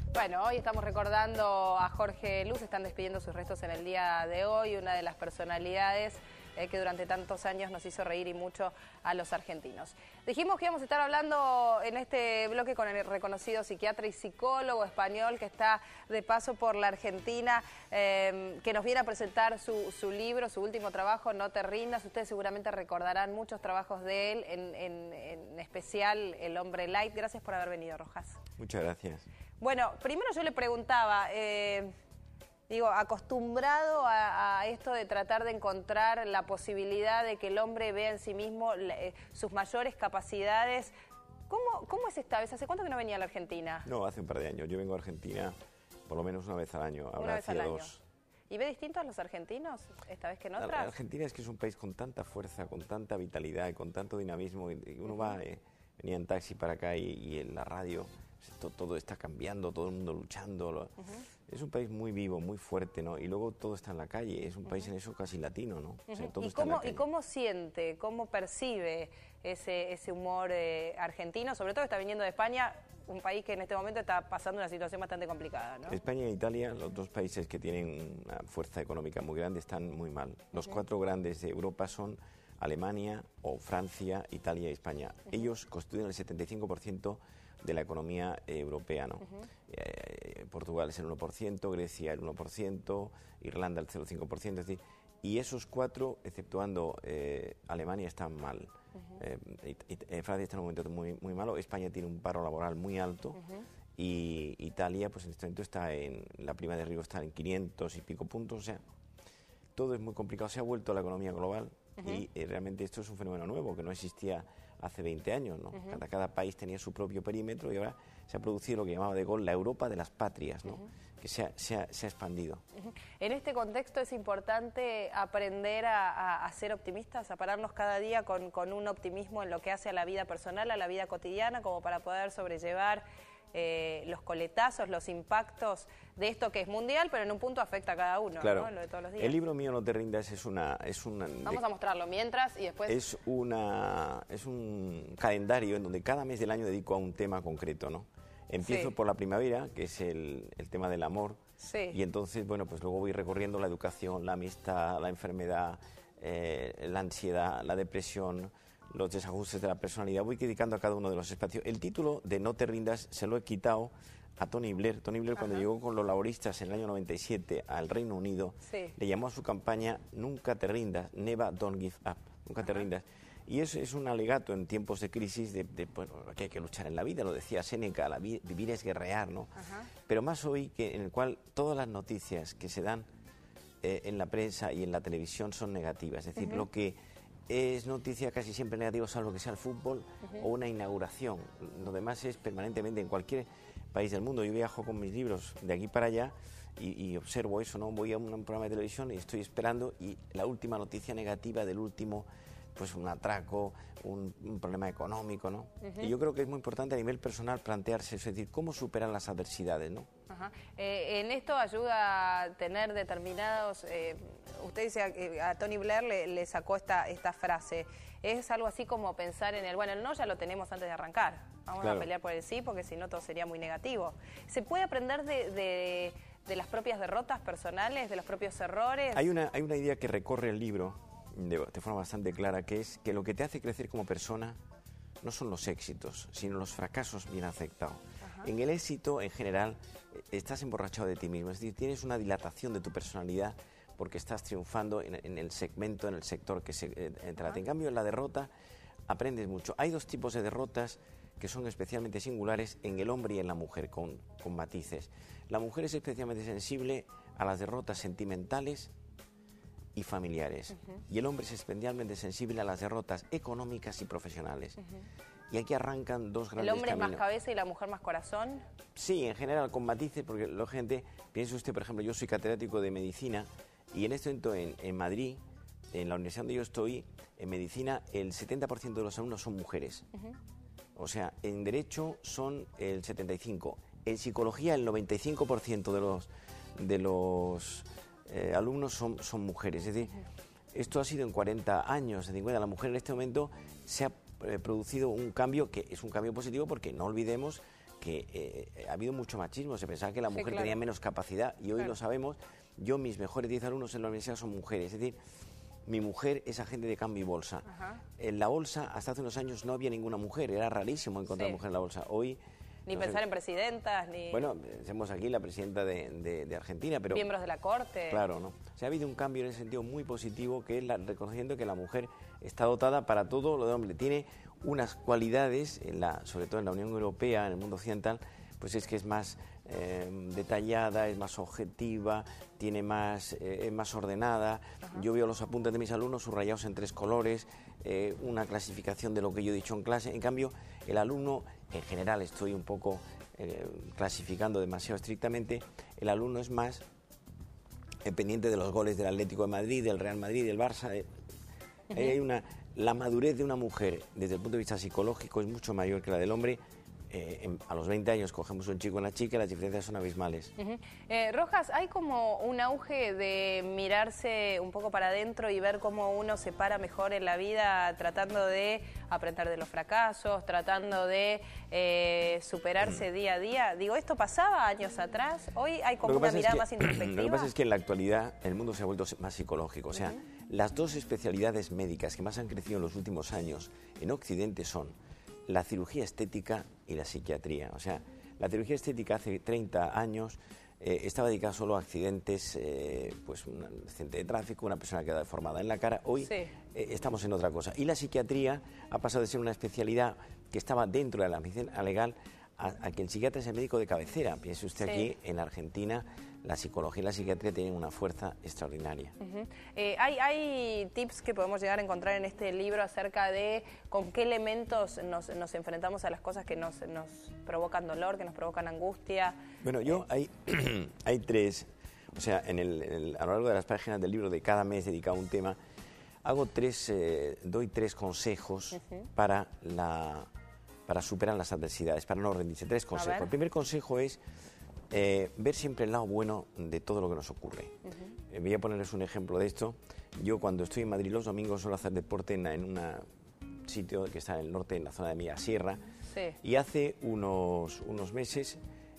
Bueno, hoy estamos recordando a Jorge Luz, están despidiendo sus restos en el día de hoy, una de las personalidades que durante tantos años nos hizo reír y mucho a los argentinos. Dijimos que íbamos a estar hablando en este bloque con el reconocido psiquiatra y psicólogo español que está de paso por la Argentina, que nos viene a presentar su libro, su último trabajo, No te rindas. Ustedes seguramente recordarán muchos trabajos de él, en especial El hombre light. Gracias por haber venido, Rojas. Muchas gracias. Bueno, primero yo le preguntaba, acostumbrado a esto de tratar de encontrar la posibilidad de que el hombre vea en sí mismo sus mayores capacidades, ¿cómo es esta vez? ¿Hace cuánto que no venía a la Argentina? No, hace un par de años. Yo vengo a Argentina por lo menos una vez al año, ahora hacía dos. ¿Y ve distintos a los argentinos esta vez que en otras? Argentina es que es un país con tanta fuerza, con tanta vitalidad y con tanto dinamismo. Y uno venía en taxi para acá y en la radio... Todo está cambiando, todo el mundo luchando. Es un país muy vivo, muy fuerte, ¿no? Y luego todo está en la calle, es un país en eso casi latino, ¿no? O sea, todo está en la calle. ¿Y cómo siente, cómo percibe ese humor argentino? Sobre todo está viniendo de España, un país que en este momento está pasando una situación bastante complicada, ¿no? España e Italia, los dos países que tienen una fuerza económica muy grande, están muy mal. Los cuatro grandes de Europa son Alemania o Francia, Italia y España. Ellos constituyen el 75% de la economía europea, ¿no? Portugal es el 1%, Grecia el 1%, Irlanda el 0,5%, es decir, y esos cuatro, exceptuando Alemania, están mal. Francia está en un momento muy malo, España tiene un paro laboral muy alto y Italia, pues en este momento está en la prima de riesgo está en 500 y pico puntos, o sea, todo es muy complicado, se ha vuelto a la economía global y realmente esto es un fenómeno nuevo que no existía hace 20 años, ¿no? Cada país tenía su propio perímetro y ahora se ha producido lo que llamaba De Gaulle la Europa de las patrias, ¿no? Que se ha expandido. En este contexto es importante aprender a ser optimistas, a pararnos cada día con un optimismo en lo que hace a la vida personal, a la vida cotidiana, como para poder sobrellevar los coletazos, los impactos de esto que es mundial, pero en un punto afecta a cada uno, claro, ¿no? Lo de todos los días. El libro mío No te rindas es una Vamos a mostrarlo mientras y después... Es un calendario en donde cada mes del año dedico a un tema concreto, ¿no? Empiezo por la primavera, que es el tema del amor, y entonces, bueno, pues luego voy recorriendo la educación, la amistad, la enfermedad, la ansiedad, la depresión, los desajustes de la personalidad, voy dedicando a cada uno de los espacios. El título de No te rindas se lo he quitado a Tony Blair. Tony Blair, cuando llegó con los laboristas en el año 97 al Reino Unido, le llamó a su campaña Nunca te rindas, Never Don't Give Up, nunca te rindas. Y eso es un alegato en tiempos de crisis bueno, que hay que luchar en la vida, lo decía Séneca, vivir es guerrear, ¿no? Pero más hoy, en el cual todas las noticias que se dan en la prensa y en la televisión son negativas, es decir, lo que es noticia casi siempre negativa, salvo que sea el fútbol o una inauguración. Lo demás es permanentemente en cualquier país del mundo. Yo viajo con mis libros de aquí para allá y observo eso, ¿no? Voy a un programa de televisión y estoy esperando y la última noticia negativa del último, pues un atraco, un problema económico, ¿no? Y yo creo que es muy importante a nivel personal plantearse, es decir, cómo superar las adversidades, ¿no? En esto ayuda a tener determinados... usted dice que a Tony Blair le sacó esta frase. Es algo así como pensar en bueno, el no ya lo tenemos antes de arrancar. Vamos a pelear por el sí, porque si no todo sería muy negativo. ¿Se puede aprender de las propias derrotas personales, de los propios errores? Hay una idea que recorre el libro de forma bastante clara, que es que lo que te hace crecer como persona no son los éxitos, sino los fracasos bien aceptados. En el éxito, en general, estás emborrachado de ti mismo, es decir, tienes una dilatación de tu personalidad porque estás triunfando en el segmento, en el sector que se trata. En cambio, en la derrota aprendes mucho. Hay dos tipos de derrotas que son especialmente singulares en el hombre y en la mujer, con matices. La mujer es especialmente sensible a las derrotas sentimentales y familiares, y el hombre es especialmente sensible a las derrotas económicas y profesionales. Y aquí arrancan dos grandes caminos. ¿El hombre es más cabeza y la mujer más corazón? Sí, en general, con matices, porque la gente, piense usted, por ejemplo, yo soy catedrático de medicina, y en este momento en Madrid, en la universidad donde yo estoy, en medicina, el 70% de los alumnos son mujeres. O sea, en derecho son el 75%, en psicología el 95% de los alumnos son mujeres. Es decir, esto ha sido en 40 años, en 50. La mujer en este momento se ha producido un cambio que es un cambio positivo, porque no olvidemos que ha habido mucho machismo, se pensaba que la mujer tenía menos capacidad y hoy lo sabemos. Yo, mis mejores 10 alumnos en la universidad son mujeres, es decir, mi mujer es agente de cambio y bolsa. En la bolsa, hasta hace unos años no había ninguna mujer, era rarísimo encontrar mujer en la bolsa. Hoy... Ni pensar en presidentas, ni... Bueno, tenemos aquí la presidenta de Argentina, pero... Miembros de la Corte. Claro, ¿no? O sea, ha habido un cambio en ese sentido muy positivo, que es reconociendo que la mujer está dotada para todo lo de hombre. Tiene unas cualidades, sobre todo en la Unión Europea, en el mundo occidental, pues es que es más detallada, es más objetiva, es más ordenada. Yo veo los apuntes de mis alumnos subrayados en 3 colores, una clasificación de lo que yo he dicho en clase. En cambio, el alumno, en general, estoy un poco clasificando demasiado estrictamente, el alumno es más pendiente de los goles del Atlético de Madrid, del Real Madrid, del Barça. La madurez de una mujer, desde el punto de vista psicológico, es mucho mayor que la del hombre. A los 20 años cogemos un chico y una chica, las diferencias son abismales. Rojas, hay como un auge de mirarse un poco para adentro y ver cómo uno se para mejor en la vida, tratando de aprender de los fracasos, tratando de superarse día a día. Digo, ¿esto pasaba años atrás? Hoy hay como una mirada más introspectiva. Lo que pasa es que en la actualidad el mundo se ha vuelto más psicológico. O sea, las 2 especialidades médicas que más han crecido en los últimos años en Occidente son la cirugía estética y la psiquiatría. O sea, la cirugía estética hace 30 años estaba dedicada solo a accidentes, pues un accidente de tráfico, una persona queda deformada en la cara. Hoy estamos en otra cosa. Y la psiquiatría ha pasado de ser una especialidad que estaba dentro de la medicina legal a que el psiquiatra es el médico de cabecera. Piense usted aquí, en Argentina, la psicología y la psiquiatría tienen una fuerza extraordinaria. ¿Hay tips que podemos llegar a encontrar en este libro acerca de con qué elementos nos enfrentamos a las cosas que nos provocan dolor, que nos provocan angustia? Bueno, hay 3, o sea, a lo largo de las páginas del libro, de cada mes dedicado a un tema, doy 3 consejos para superar las adversidades, para no rendirse. 3 consejos. El primer consejo es ver siempre el lado bueno de todo lo que nos ocurre. Voy a ponerles un ejemplo de esto. Yo, cuando estoy en Madrid los domingos, suelo hacer deporte en un sitio que está en el norte, en la zona de Millasierra. Y hace unos meses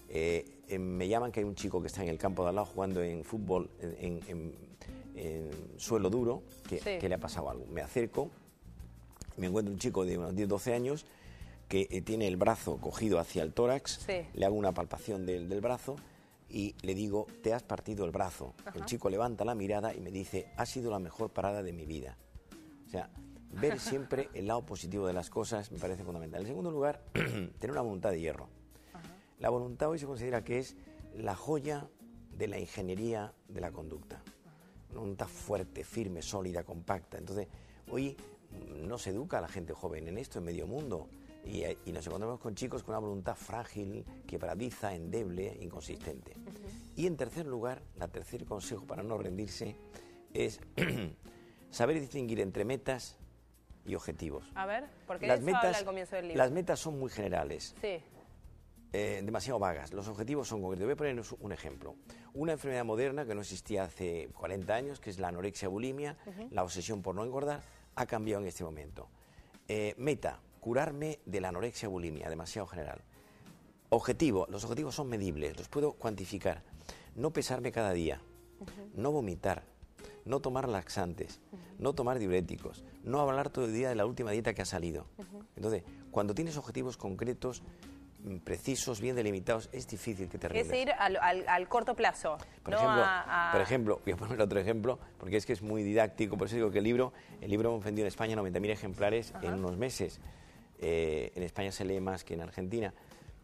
me llaman que hay un chico que está en el campo de al lado jugando en fútbol en suelo duro, que le ha pasado algo. Me acerco, me encuentro un chico de unos 10-12 años que tiene el brazo cogido hacia el tórax, le hago una palpación del brazo y le digo, te has partido el brazo. El chico levanta la mirada y me dice, ha sido la mejor parada de mi vida. O sea, ver siempre el lado positivo de las cosas me parece fundamental. En segundo lugar, tener una voluntad de hierro. La voluntad hoy se considera que es la joya de la ingeniería de la conducta. Una voluntad fuerte, firme, sólida, compacta. Entonces, hoy no se educa a la gente joven en esto, en medio mundo. Y nos encontramos con chicos con una voluntad frágil, quebradiza, endeble, inconsistente. Y en tercer lugar, el tercer consejo para no rendirse es saber distinguir entre metas y objetivos. A ver, porque de eso habla al comienzo del libro. Las metas son muy generales, demasiado vagas. Los objetivos son concretos. Voy a ponerles un ejemplo. Una enfermedad moderna que no existía hace 40 años, que es la anorexia bulimia, la obsesión por no engordar, ha cambiado en este momento. Meta, curarme de la anorexia bulimia, demasiado general. Objetivo, los objetivos son medibles, los puedo cuantificar. No pesarme cada día, no vomitar, no tomar laxantes, no tomar diuréticos, no hablar todo el día de la última dieta que ha salido. Entonces, cuando tienes objetivos concretos, precisos, bien delimitados, es difícil que te rindas. Es ir al corto plazo. Por ejemplo, voy a poner otro ejemplo, porque es que es muy didáctico, por eso digo que el libro hemos vendido en España 90.000 ejemplares en unos meses. En España se lee más que en Argentina.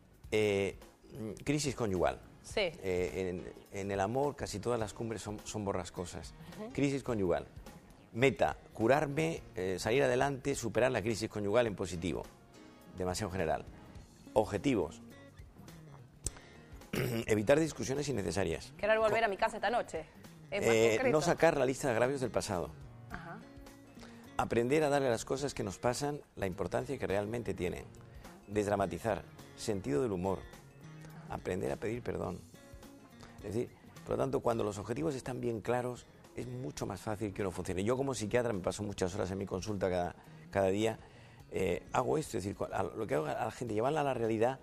Crisis conyugal. En el amor casi todas las cumbres son borrascosas. Crisis conyugal. Meta, curarme, salir adelante, superar la crisis conyugal en positivo. Demasiado general. Objetivos. Evitar discusiones innecesarias. Querer volver a mi casa esta noche. ¿Es más concreto? No sacar la lista de agravios del pasado. Aprender a darle a las cosas que nos pasan la importancia que realmente tienen. Desdramatizar. Sentido del humor. Aprender a pedir perdón. Es decir, por lo tanto, cuando los objetivos están bien claros, es mucho más fácil que uno funcione. Yo, como psiquiatra, me paso muchas horas en mi consulta cada día. Hago esto, es decir, lo que hago a la gente, llevarla a la realidad, es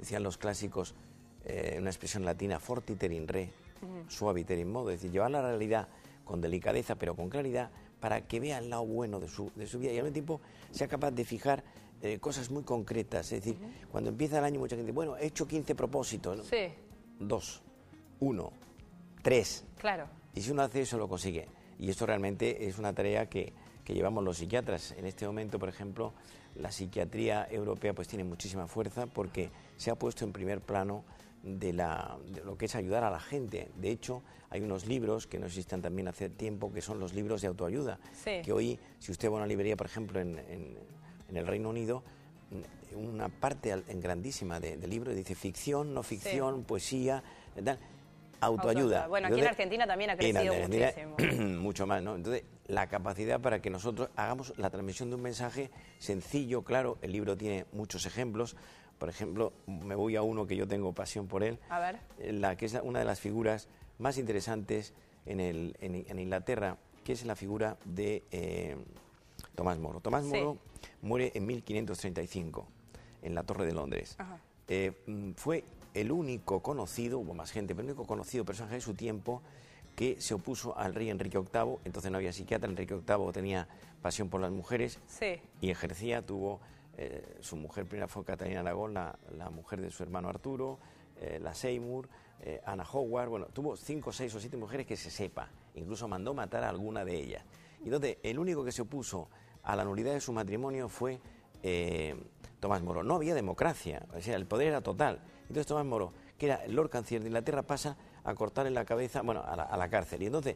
decían los clásicos, una expresión latina, fortiter in re, suaviter in modo, es decir, llevar la realidad con delicadeza pero con claridad para que vea el lado bueno de su vida y al mismo tiempo sea capaz de fijar cosas muy concretas. Es decir, cuando empieza el año mucha gente, bueno, he hecho 15 propósitos, ¿no? Sí. 2, 1, 3. Claro. Y si uno hace eso lo consigue. Y esto realmente es una tarea que llevamos los psiquiatras. En este momento, por ejemplo, la psiquiatría europea pues tiene muchísima fuerza porque se ha puesto en primer plano de lo que es ayudar a la gente. De hecho, hay unos libros que no existían también hace tiempo, que son los libros de autoayuda. Sí. Que hoy, si usted va a una librería, por ejemplo, en el Reino Unido, una parte grandísima de libros dice ficción, no ficción, sí, poesía, tal, autoayuda. Bueno, aquí en Argentina también ha crecido muchísimo. Mucho más, ¿no? Entonces, la capacidad para que nosotros hagamos la transmisión de un mensaje sencillo, claro. El libro tiene muchos ejemplos. Por ejemplo, me voy a uno que yo tengo pasión por él. A ver. Que es una de las figuras más interesantes en Inglaterra, que es la figura de Tomás Moro. Tomás Moro muere en 1535 en la Torre de Londres. Fue el único conocido, hubo más gente, pero el único conocido personaje de su tiempo que se opuso al rey Enrique VIII. Entonces no había psiquiatra. Enrique VIII tenía pasión por las mujeres y ejercía. Tuvo su mujer primera fue Catalina Aragón, la mujer de su hermano Arturo, la Seymour, Anna Howard. Bueno, tuvo 5, 6 o 7 mujeres que se sepa. Incluso mandó matar a alguna de ellas. Y entonces el único que se opuso a la nulidad de su matrimonio fue Tomás Moro. No había democracia, o sea, el poder era total. Entonces Tomás Moro, que era el Lord Canciller de Inglaterra, pasa a cortarle la cabeza, bueno, a la cárcel. Y entonces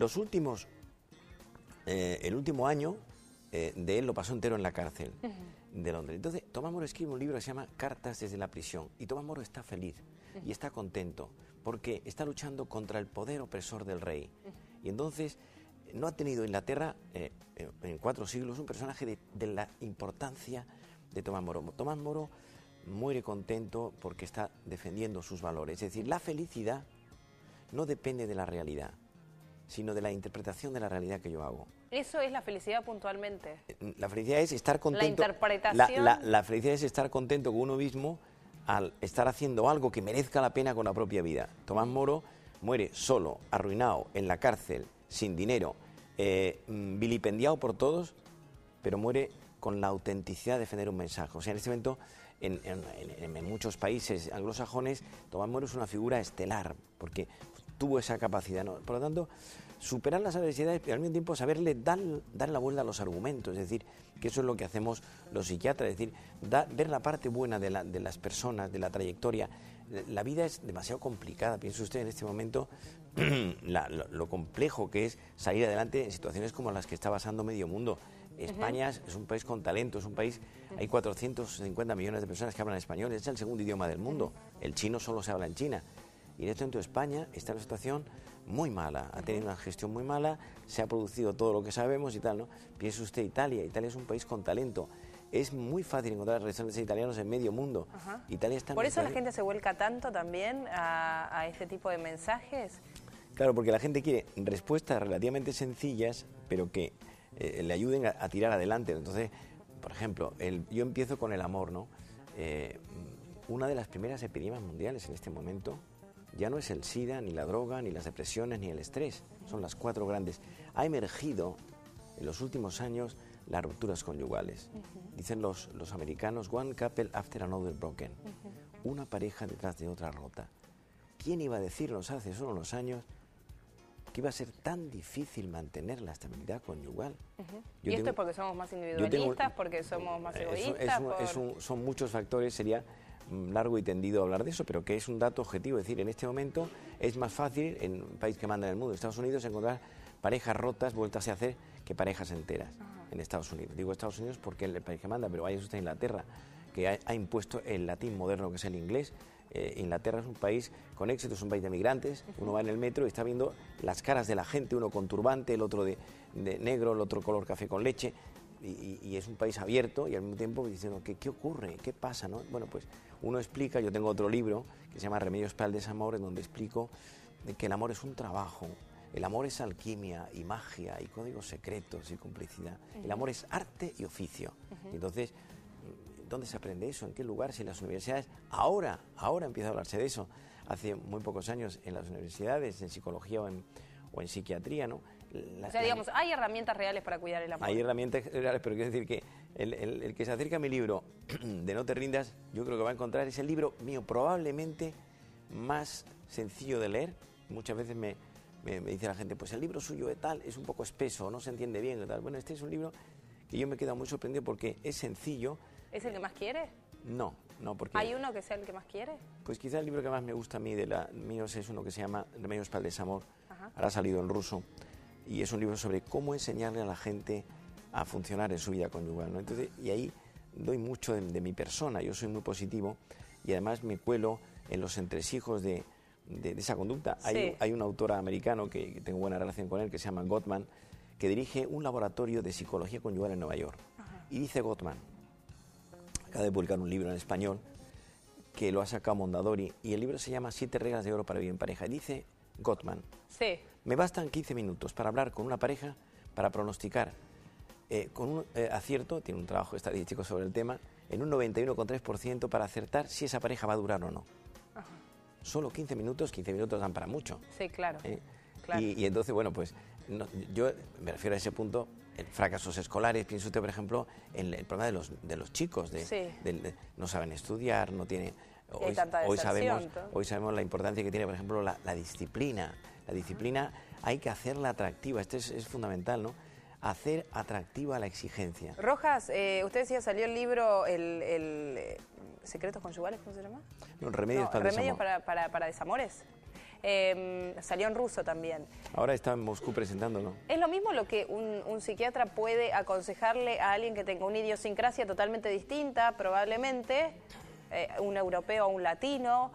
el último año de él lo pasó entero en la cárcel de Londres. Entonces Tomás Moro escribe un libro que se llama Cartas desde la prisión. Y Tomás Moro está feliz y está contento porque está luchando contra el poder opresor del rey. Y entonces no ha tenido Inglaterra en 4 siglos un personaje de la importancia de Tomás Moro. Tomás Moro muere contento porque está defendiendo sus valores. Es decir, la felicidad no depende de la realidad, sino de la interpretación de la realidad que yo hago. ¿Eso es la felicidad puntualmente? La felicidad es estar contento. La interpretación. La felicidad es estar contento con uno mismo al estar haciendo algo que merezca la pena con la propia vida. Tomás Moro muere solo, arruinado, en la cárcel, sin dinero, vilipendiado por todos, pero muere con la autenticidad de defender un mensaje. O sea, en este momento, en muchos países anglosajones, Tomás Moro es una figura estelar, porque tuvo esa capacidad, ¿no? Por lo tanto, superar las adversidades, pero al mismo tiempo saberle dar la vuelta a los argumentos, es decir, que eso es lo que hacemos los psiquiatras, es decir, ver la parte buena de las personas, de la trayectoria. La vida es demasiado complicada, piense usted en este momento lo complejo que es salir adelante en situaciones como las que está pasando medio mundo. España es un país con talento, es un país, hay 450 millones de personas que hablan español, es el segundo idioma del mundo, el chino solo se habla en China. Y en este momento España está en una situación muy mala, ha tenido una gestión muy mala, se ha producido todo lo que sabemos y tal, ¿no? Piense usted Italia es un país con talento. Es muy fácil encontrar restaurantes italianos en medio mundo. Italia está ¿Por eso la gente se vuelca tanto también a este tipo de mensajes? Claro, porque la gente quiere respuestas relativamente sencillas, pero que le ayuden a tirar adelante. Entonces, por ejemplo, yo empiezo con el amor, ¿no? Una de las primeras epidemias mundiales en este momento ya no es el SIDA, ni la droga, ni las depresiones, ni el estrés. Son las 4 grandes. Ha emergido en los últimos años las rupturas conyugales. Dicen los americanos, one couple after another broken. Una pareja detrás de otra rota. ¿Quién iba a decirnos hace solo unos años que iba a ser tan difícil mantener la estabilidad conyugal? ¿Y esto es porque somos más individualistas, porque somos más egoístas? Son muchos factores, sería largo y tendido hablar de eso, pero que es un dato objetivo. Es decir, en este momento es más fácil, en un país que manda en el mundo, Estados Unidos, encontrar parejas rotas vueltas a hacer que parejas enteras en Estados Unidos. Digo Estados Unidos porque es el país que manda, pero vaya usted a Inglaterra, que ha impuesto el latín moderno, que es el inglés. Inglaterra es un país con éxito, es un país de migrantes. Uno va en el metro y está viendo las caras de la gente, uno con turbante, el otro de negro, el otro color café con leche, y es un país abierto y al mismo tiempo diciendo, ¿qué ocurre? ¿Qué pasa? ¿No? Bueno, pues uno explica, yo tengo otro libro que se llama Remedios para el desamor, en donde explico que el amor es un trabajo, el amor es alquimia y magia y códigos secretos y complicidad, el amor es arte y oficio. Entonces ¿dónde se aprende eso? ¿En qué lugar? Si en las universidades, ahora empieza a hablarse de eso. Hace muy pocos años en las universidades, en psicología o en psiquiatría, ¿no? O sea, digamos, hay herramientas reales para cuidar el amor. Hay herramientas reales, pero quiero decir que el que se acerca a mi libro de No te rindas, yo creo que va a encontrar ese libro mío probablemente más sencillo de leer. Muchas veces me dice la gente, pues el libro suyo de tal es un poco espeso, no se entiende bien y tal. Bueno, este es un libro que yo me he quedado muy sorprendido porque es sencillo. ¿Es el que más quiere? No, porque... ¿Hay uno que sea el que más quiere? Pues quizá el libro que más me gusta a mí míos es uno que se llama Remedios para el desamor. Ahora ha salido en ruso. Y es un libro sobre cómo enseñarle a la gente a funcionar en su vida conyugal, ¿no? Entonces, y ahí doy mucho de mi persona. Yo soy muy positivo y además me cuelo en los entresijos de esa conducta. Sí. Hay un autor americano que tengo buena relación con él, que se llama Gottman, que dirige un laboratorio de psicología conyugal en Nueva York. Y dice Gottman, acaba de publicar un libro en español que lo ha sacado Mondadori, y el libro se llama 7 reglas de oro para vivir en pareja. Y dice Gottman, sí, me bastan 15 minutos para hablar con una pareja, para pronosticar con un acierto, tiene un trabajo estadístico sobre el tema, en un 91,3% para acertar si esa pareja va a durar o no. Ajá. Solo 15 minutos dan para mucho. Sí, claro. Claro. Y entonces, bueno, pues yo me refiero a ese punto, en fracasos escolares. Pienso usted, por ejemplo, en el problema de los chicos, no saben estudiar, no tienen... Hoy sabemos la importancia que tiene, por ejemplo, la disciplina. La disciplina hay que hacerla atractiva, esto es fundamental, ¿no? Hacer atractiva la exigencia. Rojas, usted decía, salió el libro ¿Secretos conyugales? ¿Cómo se llama? No, Remedios para Remedios para desamores. Salió en ruso también. Ahora está en Moscú presentándolo. ¿Es lo mismo lo que un psiquiatra puede aconsejarle a alguien que tenga una idiosincrasia totalmente distinta, probablemente, un europeo a un latino,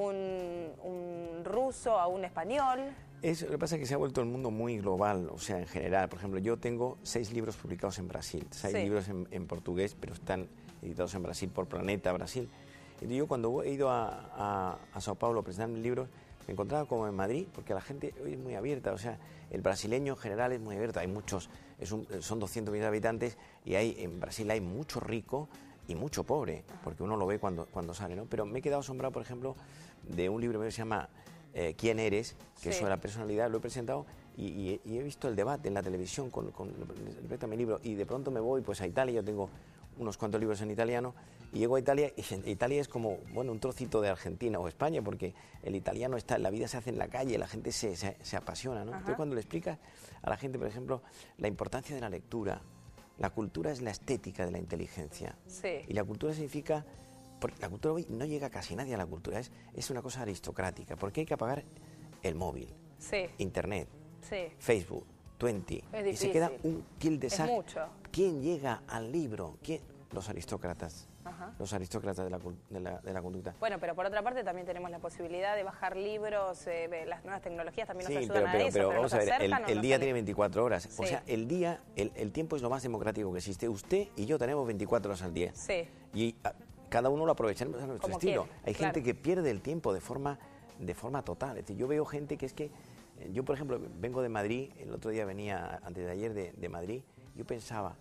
un ruso a un español? Lo que pasa es que se ha vuelto el mundo muy global, o sea, en general. Por ejemplo, yo tengo 6 libros publicados en Brasil, 6 libros en portugués, pero están editados en Brasil por Planeta Brasil. Y yo cuando he ido a Sao Paulo a presentar mis libros, me encontraba como en Madrid, porque la gente hoy es muy abierta, o sea, el brasileño en general es muy abierto. Hay muchos, son 200 millones de habitantes y en Brasil hay mucho rico y mucho pobre, porque uno lo ve cuando sale, ¿no? Pero me he quedado asombrado, por ejemplo, de un libro que se llama ¿Quién eres?, que es sobre la personalidad. Lo he presentado y he visto el debate en la televisión con respecto a mi libro, y de pronto me voy pues a Italia. Yo tengo unos cuantos libros en italiano y llego a Italia, y Italia es como, bueno, un trocito de Argentina o España, porque el italiano la vida se hace en la calle, la gente se apasiona, ¿no? Entonces, cuando le explicas a la gente, por ejemplo, la importancia de la lectura, la cultura es la estética de la inteligencia. Sí. Y la cultura significa... Porque la cultura hoy no llega casi nadie a la cultura, es una cosa aristocrática, porque hay que apagar el móvil, Internet, Facebook, 20, y se queda un kill de sac. ¿Quién llega al libro? Los aristócratas. Los aristócratas de la conducta. Bueno, pero por otra parte también tenemos la posibilidad de bajar libros, las nuevas tecnologías también nos ayudan a eso. Pero vamos a ver, el día tiene 24 horas. O sea, el día, el tiempo es lo más democrático que existe. Usted y yo tenemos 24 horas al día. Sí. Y cada uno lo aprovechamos a nuestro estilo. Hay gente que pierde el tiempo de forma total. Es decir, yo veo gente que es que... Yo, por ejemplo, vengo de Madrid, el otro día venía, antes de ayer, de Madrid. Yo pensaba,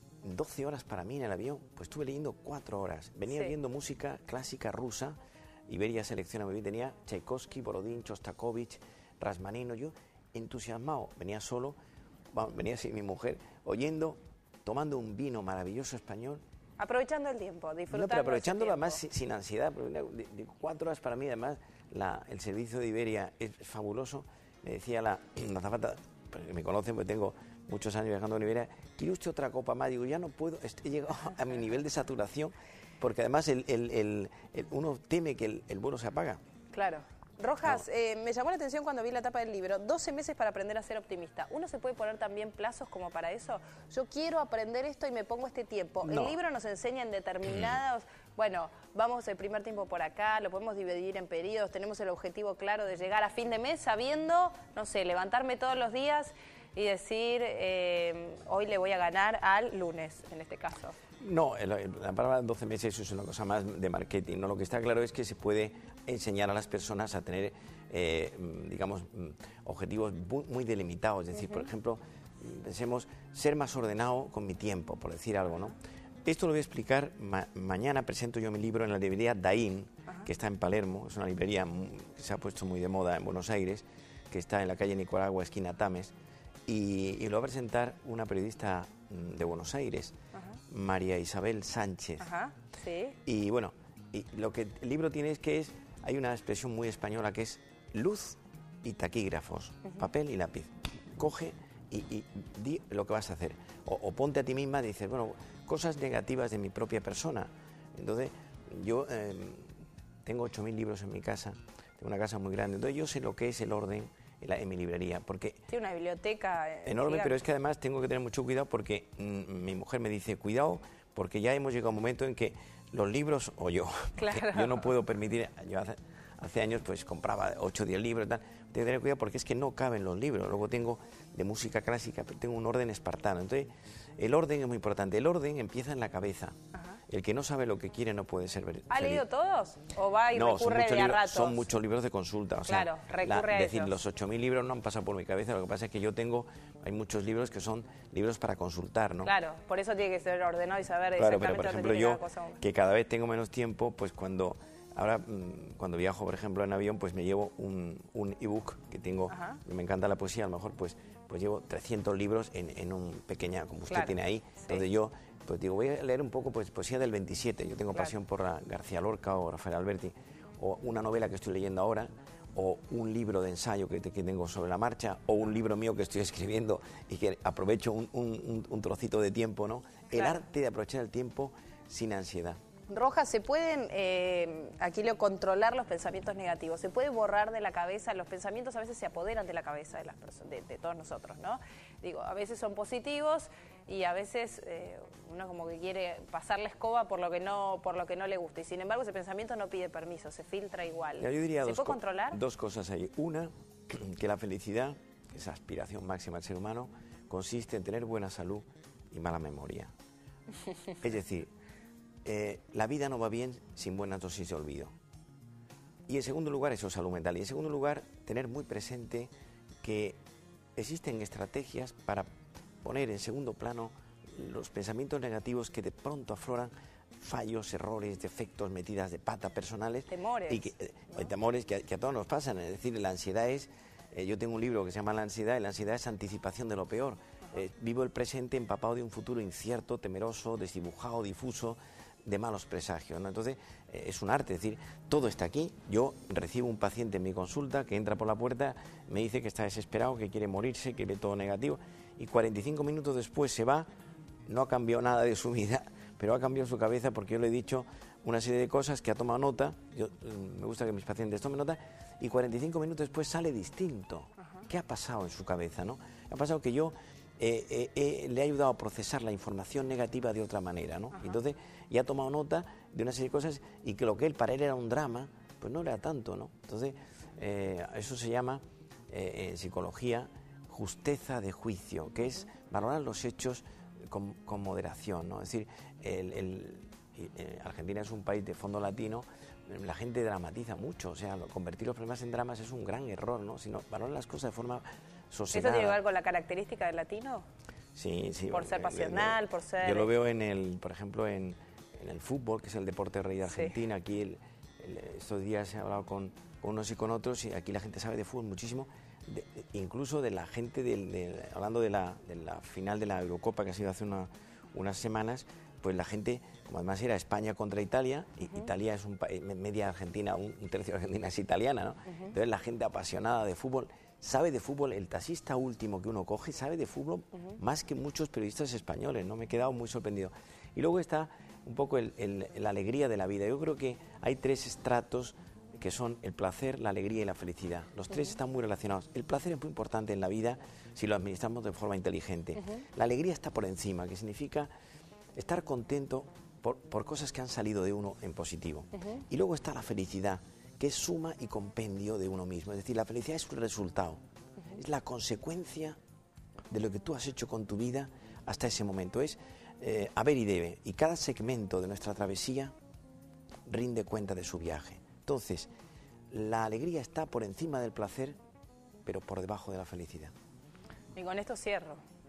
12 horas para mí en el avión, pues estuve leyendo 4 horas. Venía viendo música clásica rusa, Iberia selecciona muy bien, tenía Tchaikovsky, Borodín, Shostakovich, Rasmanino. Yo entusiasmado, venía solo, venía sin mi mujer, oyendo, tomando un vino maravilloso español. Aprovechando el tiempo, disfrutando. No, pero aprovechándolo además sin ansiedad. De 4 horas para mí, además, el servicio de Iberia es fabuloso. Me decía la azafata, que me conocen porque tengo muchos años viajando en Iberia, ¿quiere usted otra copa más? Digo, ya no puedo, he llegado a mi nivel de saturación, porque además uno teme que el vuelo se apaga. Claro. Rojas, me llamó la atención cuando vi la tapa del libro, 12 meses para aprender a ser optimista. ¿Uno se puede poner también plazos como para eso? Yo quiero aprender esto y me pongo este tiempo. No. El libro nos enseña en determinados... Bueno, vamos el primer tiempo por acá, lo podemos dividir en periodos, tenemos el objetivo claro de llegar a fin de mes sabiendo, no sé, levantarme todos los días y decir, hoy le voy a ganar al lunes, en este caso. No, la palabra 12 meses es una cosa más de marketing, ¿no? Lo que está claro es que se puede enseñar a las personas a tener, digamos, objetivos muy delimitados. Es decir, por ejemplo, pensemos ser más ordenado con mi tiempo, por decir algo, ¿no? Esto lo voy a explicar. Mañana presento yo mi libro en la librería Daín, que está en Palermo. Es una librería que se ha puesto muy de moda en Buenos Aires, que está en la calle Nicaragua, esquina Tames. Y lo va a presentar una periodista de Buenos Aires, María Isabel Sánchez. Sí. Y bueno, lo que el libro tiene es que hay una expresión muy española que es luz y taquígrafos, papel y lápiz. Coge y di lo que vas a hacer. O ponte a ti misma y dices, bueno, cosas negativas de mi propia persona. Entonces, yo tengo 8.000 libros en mi casa, tengo una casa muy grande, entonces yo sé lo que es el orden en mi librería, porque... Tiene una biblioteca enorme, gigante. pero es que además tengo que tener mucho cuidado porque mi mujer me dice, cuidado, porque ya hemos llegado a un momento en que los libros, o yo, claro. yo no puedo permitir, yo hace años pues compraba 8 o 10 libros y tal, tengo que tener cuidado porque es que no caben los libros, luego tengo de música clásica, pero tengo un orden espartano, entonces el orden es muy importante, el orden empieza en la cabeza. El que no sabe lo que quiere no puede ser feliz. ¿Ha leído todos? ¿O va y recurre de a ratos? Son muchos libros de consulta. O sea, claro, recurre a es decir, esos. los 8.000 libros no han pasado por mi cabeza, lo que pasa es que hay muchos libros que son libros para consultar, ¿no? Claro, por eso tiene que ser ordenado y saber claro, exactamente pero por ejemplo dónde tiene yo, cada cosa. que cada vez tengo menos tiempo, pues cuando viajo, por ejemplo, en avión, pues me llevo un ebook que tengo, me encanta la poesía, a lo mejor pues llevo 300 libros en un pequeña, como usted tiene ahí, entonces yo... Pues digo, voy a leer un poco pues, poesía del 27. Yo tengo pasión por García Lorca o Rafael Alberti, o una novela que estoy leyendo ahora, o un libro de ensayo que tengo sobre la marcha, o un libro mío que estoy escribiendo y que aprovecho un trocito de tiempo, ¿no? El arte de aprovechar el tiempo sin ansiedad. Rojas, ¿se pueden, aquí controlar los pensamientos negativos? ¿Se puede borrar de la cabeza? Los pensamientos a veces se apoderan de la cabeza de las personas, de todos nosotros, ¿no? Digo, a veces son positivos y a veces uno como que quiere pasar la escoba por lo que no le gusta. Y sin embargo ese pensamiento no pide permiso, se filtra igual. Yo diría ¿Se puede controlar? Dos cosas ahí. Una, que la felicidad, esa aspiración máxima del ser humano, consiste en tener buena salud y mala memoria. Es decir, la vida no va bien sin buenas dosis de olvido. Y en segundo lugar, eso, salud mental. Y en segundo lugar, tener muy presente que existen estrategias para poner en segundo plano los pensamientos negativos que de pronto afloran, fallos, errores, defectos, metidas de pata personales. Temores. Y temores que a todos nos pasan. Es decir, la ansiedad es... yo tengo un libro que se llama La ansiedad, y la ansiedad es anticipación de lo peor. Vivo el presente empapado de un futuro incierto, temeroso, desdibujado, difuso, de malos presagios, ¿no? Entonces, es un arte, es decir, todo está aquí. Yo recibo un paciente en mi consulta que entra por la puerta, me dice que está desesperado, que quiere morirse, que ve todo negativo, y 45 minutos después se va, no ha cambiado nada de su vida, pero ha cambiado su cabeza porque yo le he dicho una serie de cosas que ha tomado nota, me gusta que mis pacientes tomen nota, y 45 minutos después sale distinto. ¿Qué ha pasado en su cabeza, no? Ha pasado que yo le he ayudado a procesar la información negativa de otra manera, ¿no? Entonces, ya ha tomado nota de una serie de cosas y que lo que para él era un drama, pues no era tanto, ¿no? Entonces, eso se llama, en psicología, justeza de juicio, que es valorar los hechos con moderación, ¿no? Es decir, Argentina es un país de fondo latino, la gente dramatiza mucho, o sea, convertir los problemas en dramas es un gran error, ¿no? Sino valorar las cosas de forma sosegada. ¿Eso tiene que ver con la característica del latino? Sí, sí. Por ser pasional, por ser... Yo lo veo por ejemplo, en el fútbol, que es el deporte rey de Argentina. Aquí estos días he hablado con unos y con otros, y aquí la gente sabe de fútbol muchísimo, incluso de la gente, hablando de la final de la Eurocopa que ha sido hace unas semanas, pues la gente, como además era España contra Italia, y Italia es un país, media Argentina, un tercio de Argentina es italiana, ¿no? Entonces la gente apasionada de fútbol, sabe de fútbol, el taxista último que uno coge sabe de fútbol más que muchos periodistas españoles, ¿no? Me he quedado muy sorprendido. Y luego está un poco la alegría de la vida. Yo creo que hay 3 estratos que son el placer, la alegría y la felicidad. Los 3 están muy relacionados. El placer es muy importante en la vida si lo administramos de forma inteligente. La alegría está por encima, que significa estar contento por cosas que han salido de uno en positivo. Y luego está la felicidad, que es suma y compendio de uno mismo. Es decir, la felicidad es un resultado, es la consecuencia de lo que tú has hecho con tu vida hasta ese momento. Es haber y debe, y cada segmento de nuestra travesía rinde cuenta de su viaje. Entonces, la alegría está por encima del placer, pero por debajo de la felicidad. Y con esto cierro.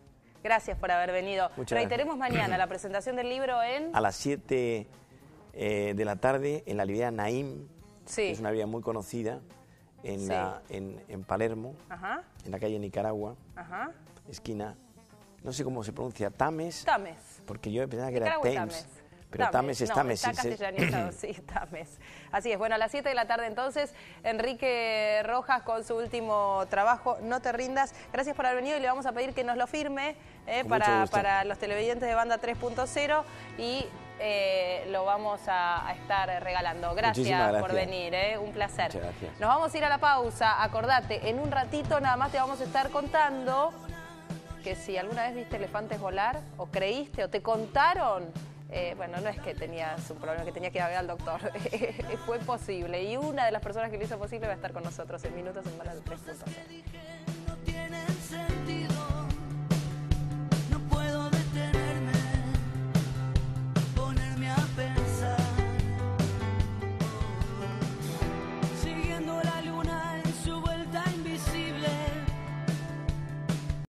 Gracias por haber venido. Reiteremos mañana la presentación del libro a las 7 de la tarde en la librería Naim, que es una librería muy conocida en Palermo, en la calle Nicaragua, esquina, no sé cómo se pronuncia, Tames. Porque yo pensaba que era Thames. Pero Tames es Tames. Está castellanizado, sí, Tames. Así es, bueno, a las 7 de la tarde entonces, Enrique Rojas con su último trabajo, No te rindas. Gracias por haber venido y le vamos a pedir que nos lo firme para los televidentes de Banda 3.0 y lo vamos a estar regalando. Gracias por venir, un placer. Muchas gracias. Nos vamos a ir a la pausa. Acordate, en un ratito nada más te vamos a estar contando que si alguna vez viste elefantes volar, o creíste, o te contaron, bueno, no es que tenías un problema, que tenía que ir a ver al doctor, fue posible. Y una de las personas que lo hizo posible va a estar con nosotros en minutos en Banda 3.0.